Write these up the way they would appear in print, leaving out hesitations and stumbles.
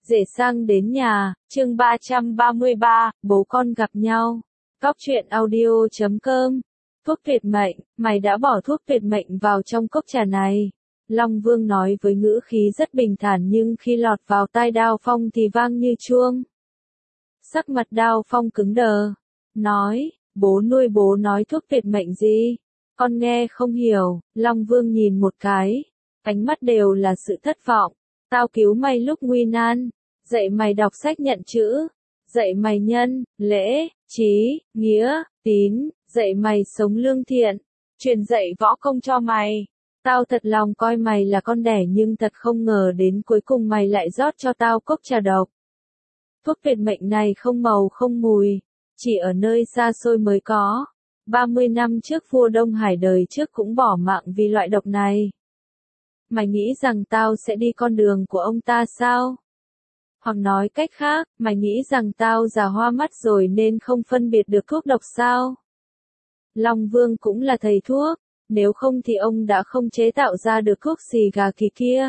Rể sang đến nhà, chương 333, bố con gặp nhau. Góc truyện audio.com. Thuốc tuyệt mệnh, mày đã bỏ thuốc tuyệt mệnh vào trong cốc trà này. Long Vương nói với ngữ khí rất bình thản nhưng khi lọt vào tai Đao Phong thì vang như chuông. Sắc mặt Đao Phong cứng đờ. Nói, bố nuôi bố nói thuốc tuyệt mệnh gì? Con nghe không hiểu. Long Vương nhìn một cái. Ánh mắt đều là sự thất vọng. Tao cứu mày lúc nguy nan. Dạy mày đọc sách nhận chữ. Dạy mày nhân, lễ, trí, nghĩa, tín. Dạy mày sống lương thiện. Truyền dạy võ công cho mày. Tao thật lòng coi mày là con đẻ nhưng thật không ngờ đến cuối cùng mày lại rót cho tao cốc trà độc. Thuốc tuyệt mệnh này không màu không mùi. Chỉ ở nơi xa xôi mới có. 30 năm trước vua Đông Hải đời trước cũng bỏ mạng vì loại độc này. Mày nghĩ rằng tao sẽ đi con đường của ông ta sao? Hoặc nói cách khác, mày nghĩ rằng tao già hoa mắt rồi nên không phân biệt được thuốc độc sao? Long Vương cũng là thầy thuốc, nếu không thì ông đã không chế tạo ra được thuốc xì gà kỳ kia.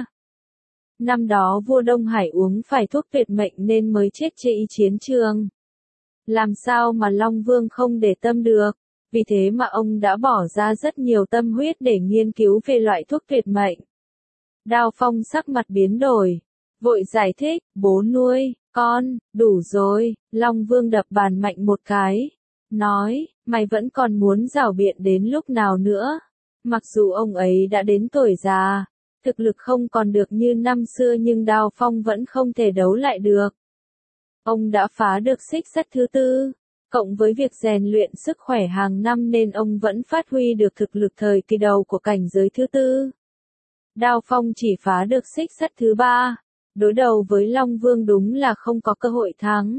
Năm đó vua Đông Hải uống phải thuốc tuyệt mệnh nên mới chết trên chiến trường. Làm sao mà Long Vương không để tâm được? Vì thế mà ông đã bỏ ra rất nhiều tâm huyết để nghiên cứu về loại thuốc tuyệt mệnh. Đao Phong sắc mặt biến đổi, vội giải thích, bố nuôi, con, đủ rồi. Long Vương đập bàn mạnh một cái, nói, mày vẫn còn muốn giảo biện đến lúc nào nữa? Mặc dù ông ấy đã đến tuổi già, thực lực không còn được như năm xưa nhưng Đao Phong vẫn không thể đấu lại được. Ông đã phá được xích sắt thứ tư, cộng với việc rèn luyện sức khỏe hàng năm nên ông vẫn phát huy được thực lực thời kỳ đầu của cảnh giới thứ tư. Đao Phong chỉ phá được xích sắt thứ ba, đối đầu với Long Vương đúng là không có cơ hội thắng.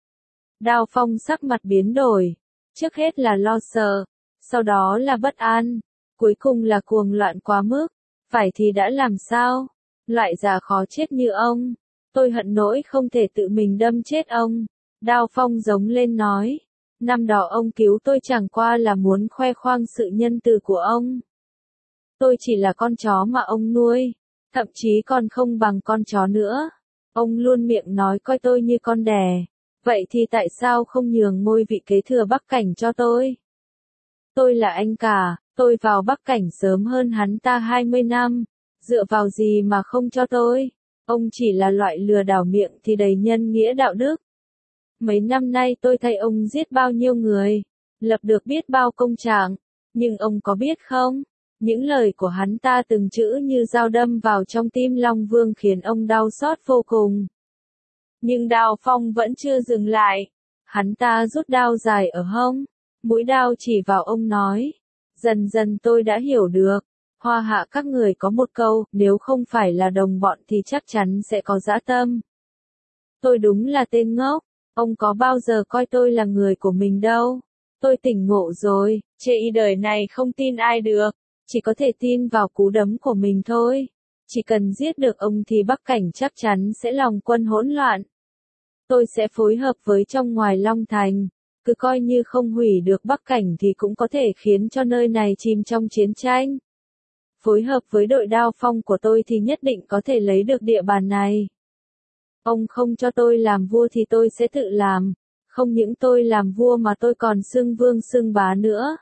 Đao Phong sắc mặt biến đổi, trước hết là lo sợ, sau đó là bất an, cuối cùng là cuồng loạn quá mức, phải thì đã làm sao? Loại già khó chết như ông, tôi hận nỗi không thể tự mình đâm chết ông. Đao Phong giống lên nói, năm đó ông cứu tôi chẳng qua là muốn khoe khoang sự nhân từ của ông. Tôi chỉ là con chó mà ông nuôi, thậm chí còn không bằng con chó nữa. Ông luôn miệng nói coi tôi như con đẻ, vậy thì tại sao không nhường ngôi vị kế thừa Bắc Cảnh cho tôi? Tôi là anh cả, tôi vào Bắc Cảnh sớm hơn hắn ta 20 năm, dựa vào gì mà không cho tôi? Ông chỉ là loại lừa đảo miệng thì đầy nhân nghĩa đạo đức. Mấy năm nay tôi thấy ông giết bao nhiêu người, lập được biết bao công trạng, nhưng ông có biết không? Những lời của hắn ta từng chữ như dao đâm vào trong tim Long Vương khiến ông đau xót vô cùng. Nhưng Đao Phong vẫn chưa dừng lại. Hắn ta rút đao dài ở hông, mũi đao chỉ vào ông nói. Dần dần tôi đã hiểu được. Hoa hạ các người có một câu, nếu không phải là đồng bọn thì chắc chắn sẽ có dã tâm. Tôi đúng là tên ngốc. Ông có bao giờ coi tôi là người của mình đâu. Tôi tỉnh ngộ rồi, chê đời này không tin ai được. Chỉ có thể tin vào cú đấm của mình thôi. Chỉ cần giết được ông thì Bắc Cảnh chắc chắn sẽ lòng quân hỗn loạn. Tôi sẽ phối hợp với trong ngoài Long Thành. Cứ coi như không hủy được Bắc Cảnh thì cũng có thể khiến cho nơi này chìm trong chiến tranh. Phối hợp với đội Đao Phong của tôi thì nhất định có thể lấy được địa bàn này. Ông không cho tôi làm vua thì tôi sẽ tự làm. Không những tôi làm vua mà tôi còn xưng vương xưng bá nữa.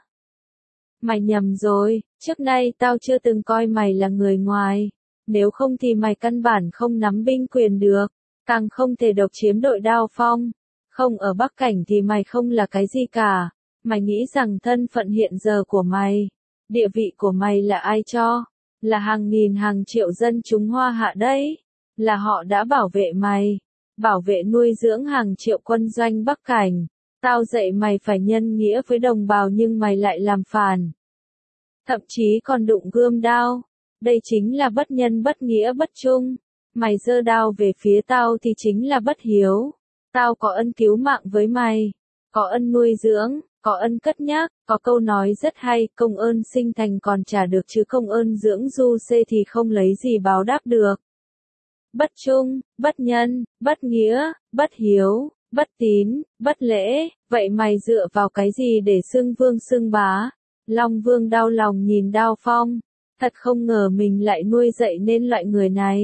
Mày nhầm rồi, trước nay tao chưa từng coi mày là người ngoài. Nếu không thì mày căn bản không nắm binh quyền được, càng không thể độc chiếm đội Đao Phong. Không ở Bắc Cảnh thì mày không là cái gì cả. Mày nghĩ rằng thân phận hiện giờ của mày, địa vị của mày là ai cho? Là hàng nghìn hàng triệu dân chúng Hoa Hạ đấy. Là họ đã bảo vệ mày, bảo vệ nuôi dưỡng hàng triệu quân doanh Bắc Cảnh. Tao dạy mày phải nhân nghĩa với đồng bào nhưng mày lại làm phản. Thậm chí còn đụng gươm đao. Đây chính là bất nhân bất nghĩa bất trung. Mày giơ đao về phía tao thì chính là bất hiếu. Tao có ân cứu mạng với mày. Có ân nuôi dưỡng, có ân cất nhắc, có câu nói rất hay, công ơn sinh thành còn trả được chứ công ơn dưỡng du xê thì không lấy gì báo đáp được. Bất trung, bất nhân, bất nghĩa, bất hiếu, bất tín, bất lễ, vậy mày dựa vào cái gì để xưng vương xưng bá? Long Vương đau lòng nhìn Đao Phong, thật không ngờ mình lại nuôi dạy nên loại người này.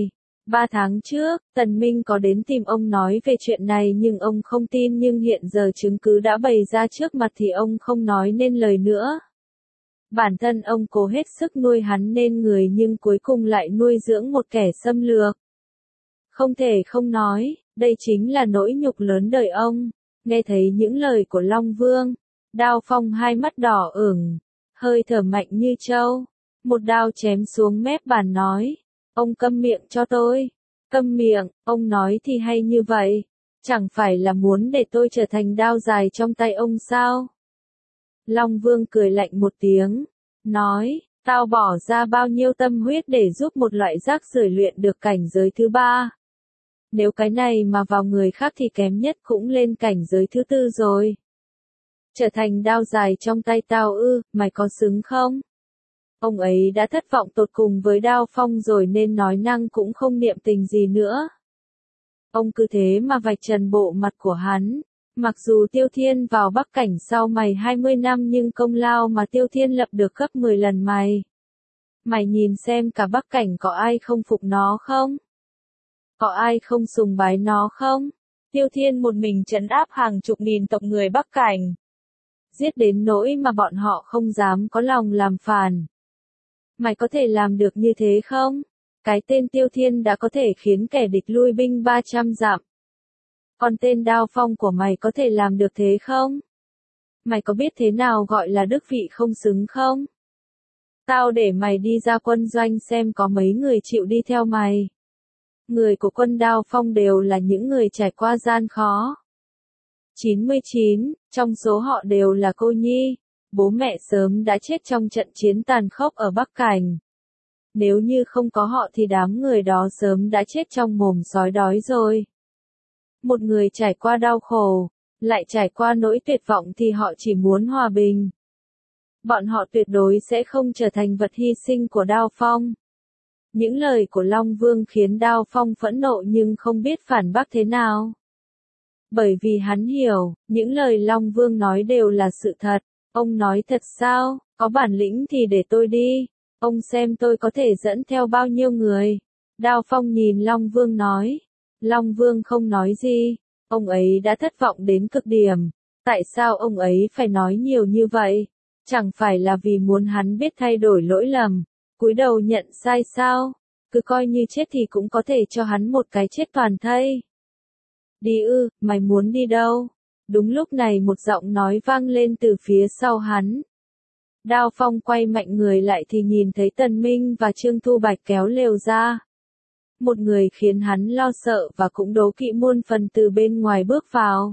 3 tháng trước, Tần Minh có đến tìm ông nói về chuyện này nhưng ông không tin, nhưng hiện giờ chứng cứ đã bày ra trước mặt thì ông không nói nên lời nữa. Bản thân ông cố hết sức nuôi hắn nên người nhưng cuối cùng lại nuôi dưỡng một kẻ xâm lược. Không thể không nói, đây chính là nỗi nhục lớn đời ông. Nghe thấy những lời của Long Vương, Đao Phong hai mắt đỏ ửng, hơi thở mạnh như trâu. Một đao chém xuống mép bàn nói, ông câm miệng cho tôi. Câm miệng, ông nói thì hay như vậy. Chẳng phải là muốn để tôi trở thành đao dài trong tay ông sao? Long Vương cười lạnh một tiếng, nói, tao bỏ ra bao nhiêu tâm huyết để giúp một loại rác rưởi luyện được cảnh giới thứ 3. Nếu cái này mà vào người khác thì kém nhất cũng lên cảnh giới thứ 4 rồi. Trở thành đao dài trong tay tao ư, mày có xứng không? Ông ấy đã thất vọng tột cùng với Đao Phong rồi nên nói năng cũng không niệm tình gì nữa. Ông cứ thế mà vạch trần bộ mặt của hắn. Mặc dù Tiêu Thiên vào Bắc Cảnh sau mày 20 năm nhưng công lao mà Tiêu Thiên lập được gấp 10 lần mày. Mày nhìn xem cả Bắc Cảnh có ai không phục nó không? Có ai không sùng bái nó không? Tiêu Thiên một mình trấn áp hàng chục nghìn tộc người Bắc Cảnh. Giết đến nỗi mà bọn họ không dám có lòng làm phản. Mày có thể làm được như thế không? Cái tên Tiêu Thiên đã có thể khiến kẻ địch lui binh 300 dặm. Còn tên Đao Phong của mày có thể làm được thế không? Mày có biết thế nào gọi là đức vị không xứng không? Tao để mày đi ra quân doanh xem có mấy người chịu đi theo mày. Người của quân Đao Phong đều là những người trải qua gian khó. 99, trong số họ đều là cô nhi. Bố mẹ sớm đã chết trong trận chiến tàn khốc ở Bắc Cảnh. Nếu như không có họ thì đám người đó sớm đã chết trong mồm sói đói rồi. Một người trải qua đau khổ, lại trải qua nỗi tuyệt vọng thì họ chỉ muốn hòa bình. Bọn họ tuyệt đối sẽ không trở thành vật hy sinh của Đao Phong. Những lời của Long Vương khiến Đao Phong phẫn nộ nhưng không biết phản bác thế nào. Bởi vì hắn hiểu, những lời Long Vương nói đều là sự thật. Ông nói thật sao, có bản lĩnh thì để tôi đi. Ông xem tôi có thể dẫn theo bao nhiêu người. Đao Phong nhìn Long Vương nói. Long Vương không nói gì. Ông ấy đã thất vọng đến cực điểm. Tại sao ông ấy phải nói nhiều như vậy? Chẳng phải là vì muốn hắn biết thay đổi lỗi lầm, cúi đầu nhận sai sao? Cứ coi như chết thì cũng có thể cho hắn một cái chết toàn thây. Đi ư, mày muốn đi đâu? Đúng lúc này một giọng nói vang lên từ phía sau hắn. Đao Phong quay mạnh người lại thì nhìn thấy Tần Minh và Trương Thu Bạch kéo lều ra. Một người khiến hắn lo sợ và cũng đố kỵ muôn phần từ bên ngoài bước vào.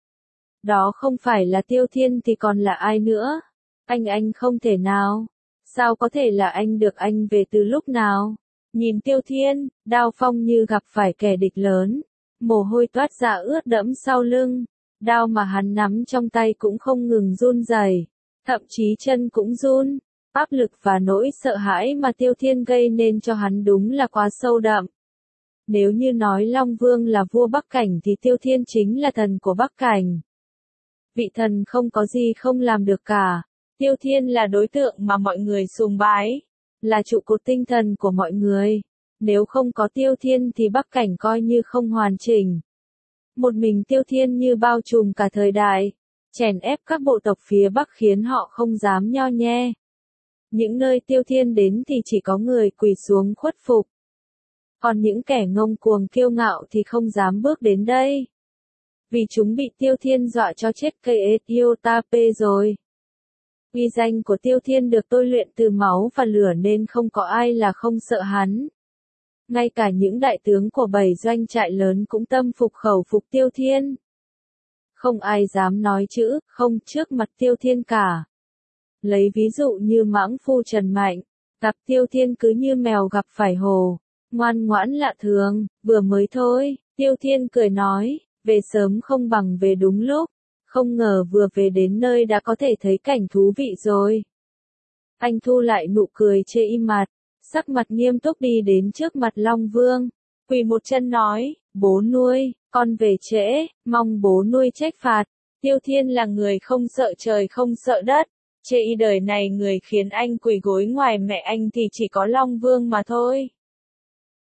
Đó không phải là Tiêu Thiên thì còn là ai nữa? Anh không thể nào. Sao có thể là anh được, anh về từ lúc nào? Nhìn Tiêu Thiên, Đao Phong như gặp phải kẻ địch lớn. Mồ hôi toát ra ướt đẫm sau lưng. Đao mà hắn nắm trong tay cũng không ngừng run rẩy, thậm chí chân cũng run. Áp lực và nỗi sợ hãi mà Tiêu Thiên gây nên cho hắn đúng là quá sâu đậm. Nếu như nói Long Vương là vua Bắc Cảnh thì Tiêu Thiên chính là thần của Bắc Cảnh. Vị thần không có gì không làm được cả. Tiêu Thiên là đối tượng mà mọi người sùng bái, là trụ cột tinh thần của mọi người. Nếu không có Tiêu Thiên thì Bắc Cảnh coi như không hoàn chỉnh. Một mình Tiêu Thiên như bao trùm cả thời đại, chèn ép các bộ tộc phía Bắc khiến họ không dám nho nhe. Những nơi Tiêu Thiên đến thì chỉ có người quỳ xuống khuất phục. Còn những kẻ ngông cuồng kiêu ngạo thì không dám bước đến đây. Vì chúng bị Tiêu Thiên dọa cho chết cây Etiotape rồi. Uy danh của Tiêu Thiên được tôi luyện từ máu và lửa nên không có ai là không sợ hắn. Ngay cả những đại tướng của 7 doanh trại lớn cũng tâm phục khẩu phục Tiêu Thiên. Không ai dám nói chữ không trước mặt Tiêu Thiên cả. Lấy ví dụ như mãng phu Trần Mạnh, gặp Tiêu Thiên cứ như mèo gặp phải hổ, ngoan ngoãn lạ thường. Vừa mới thôi, Tiêu Thiên cười nói, về sớm không bằng về đúng lúc. Không ngờ vừa về đến nơi đã có thể thấy cảnh thú vị rồi. Anh thu lại nụ cười chê im mặt, sắc mặt nghiêm túc đi đến trước mặt Long Vương, quỳ một chân nói, bố nuôi, con về trễ, mong bố nuôi trách phạt. Tiêu Thiên là người không sợ trời không sợ đất, chê y đời này người khiến anh quỳ gối ngoài mẹ anh thì chỉ có Long Vương mà thôi.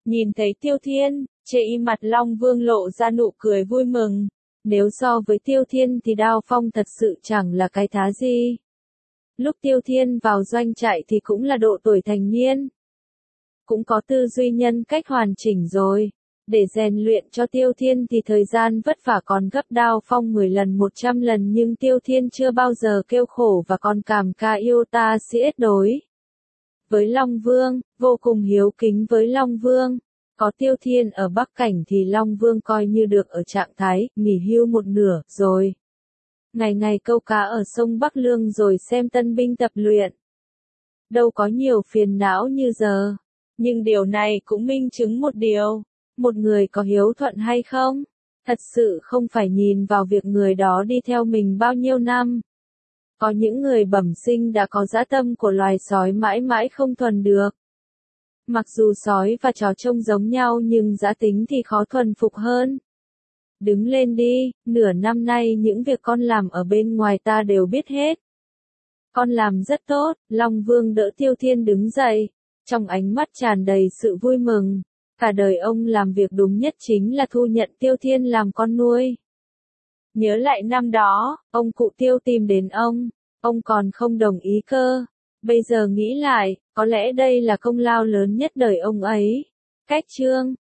Nhìn thấy Tiêu Thiên, trên mặt Long Vương lộ ra nụ cười vui mừng. Nếu so với Tiêu Thiên thì Đao Phong thật sự chẳng là cái thá gì. Lúc Tiêu Thiên vào doanh trại thì cũng là độ tuổi thành niên. Cũng có tư duy nhân cách hoàn chỉnh rồi. Để rèn luyện cho Tiêu Thiên thì thời gian vất vả còn gấp Đao Phong 10 lần 100 lần, nhưng Tiêu Thiên chưa bao giờ kêu khổ và còn cảm ca yêu ta siết đối. Với Long Vương, vô cùng hiếu kính với Long Vương. Có Tiêu Thiên ở Bắc Cảnh thì Long Vương coi như được ở trạng thái nghỉ hưu một nửa rồi. Ngày ngày câu cá ở sông Bắc Lương rồi xem tân binh tập luyện. Đâu có nhiều phiền não như giờ. Nhưng điều này cũng minh chứng một điều. Một người có hiếu thuận hay không? Thật sự không phải nhìn vào việc người đó đi theo mình bao nhiêu năm. Có những người bẩm sinh đã có dã tâm của loài sói mãi mãi không thuần được. Mặc dù sói và chó trông giống nhau nhưng dã tính thì khó thuần phục hơn. Đứng lên đi, nửa năm nay những việc con làm ở bên ngoài ta đều biết hết. Con làm rất tốt, Long Vương đỡ Tiêu Thiên đứng dậy, trong ánh mắt tràn đầy sự vui mừng. Cả đời ông làm việc đúng nhất chính là thu nhận Tiêu Thiên làm con nuôi. Nhớ lại năm đó, ông cụ Tiêu tìm đến ông còn không đồng ý cơ. Bây giờ nghĩ lại, có lẽ đây là công lao lớn nhất đời ông ấy. Cách chương